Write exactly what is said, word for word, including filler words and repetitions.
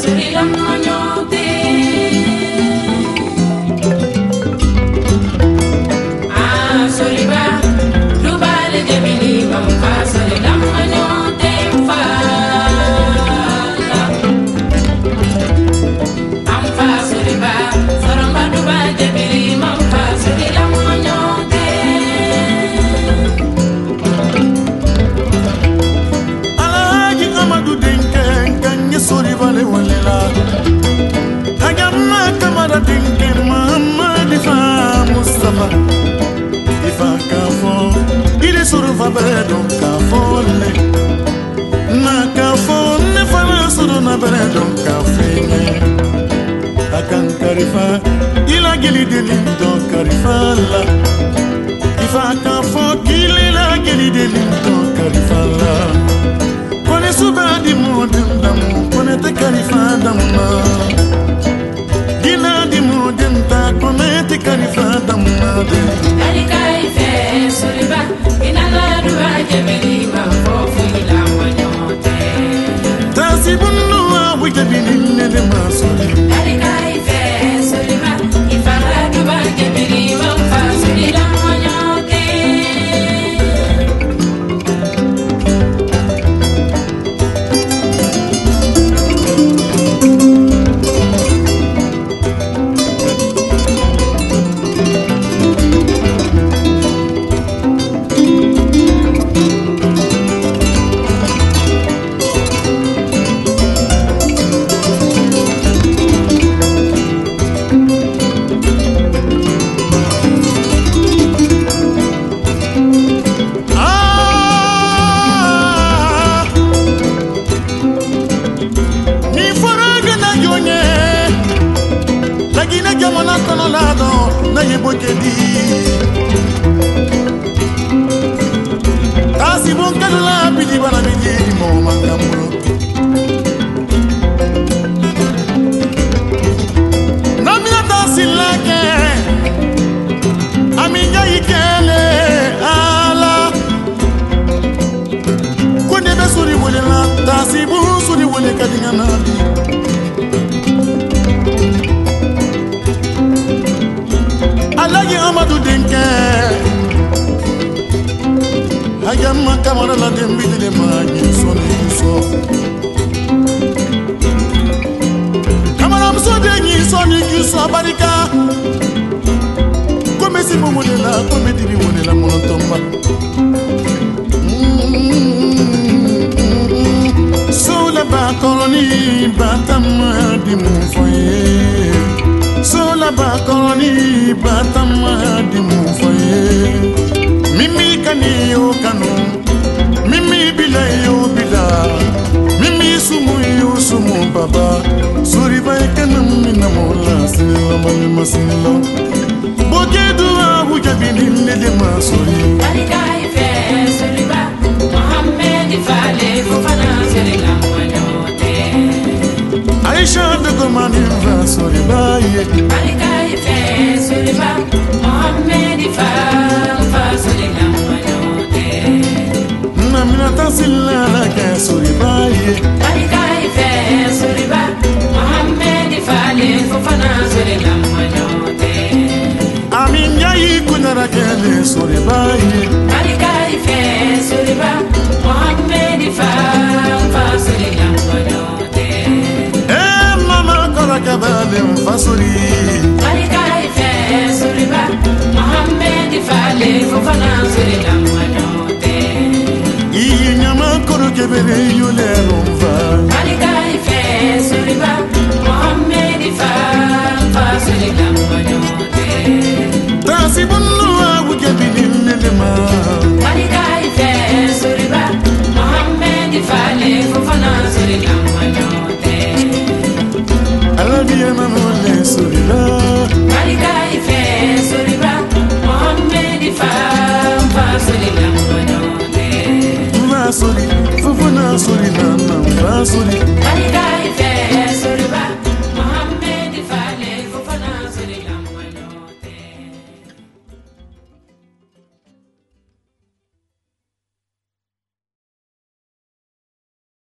Il a guéri de lindo carifala. If I can forgive il a guéri de lindo carifala. Kone suba di modem damu, kone te carifa damuna. Gina di modem ta, kone te carifa damuna. Karika ife soliba, ina la duwa jebeli ma fofu ila wanyote. Tasi bunu wa wujabini ne de masoli. Karika ife soliba, ifa la duwa jebeli ma fofu ila wanyote. Asi bon kadula bidi bana bidi mo mangamuro. Namina tasilake aminya ikele ala. Kone be suri wole la tasibu suri wole kadingana. Alagi Amadou Denke Ayama kamara la dembi de magi soni so Kamara mso de ni soni ki so barika Kome si mo de la kome di bi wole la mono tomba So la ba koloni batama di mo foye So la ba koloni batama di mo foye Mimi kani yo kanu Mimi bila yo bila Mimi sumu yo sumu baba Suri bai kanam mina mola sinila malima sinila Boke dua hujabini nede masuri Karika ife soliba, Mohamed Fale fufana serila wanyote. Aisha de komani va suri baye Karika ife soliba, Mohamed Fale fa serila wanyote. Namina tasila la ke suri baye Karika ife soliba, Mohamed Fale fufana serila wanyote. Aminya ikunara kele suri baye Karika ife soliba, Mohamed Fale fa serila wanyote. Eh mama kora kabale mfasuri Karika ife soliba, Mohamed Fale fufana serila wanyote. Iyi nyama koro kebere yule rumva Karika ife soliba, Mohamed Fale fa serila wanyote. Tasi bunu awu kebini nenema Karika ife soliba, Mohamed Fale fufana serila wanyote. Alabiye mamole surila Karika ife soliba, Mohamed Fale fa serila wanyote. Vasuri, fufuna suri nana vasuri Karika ife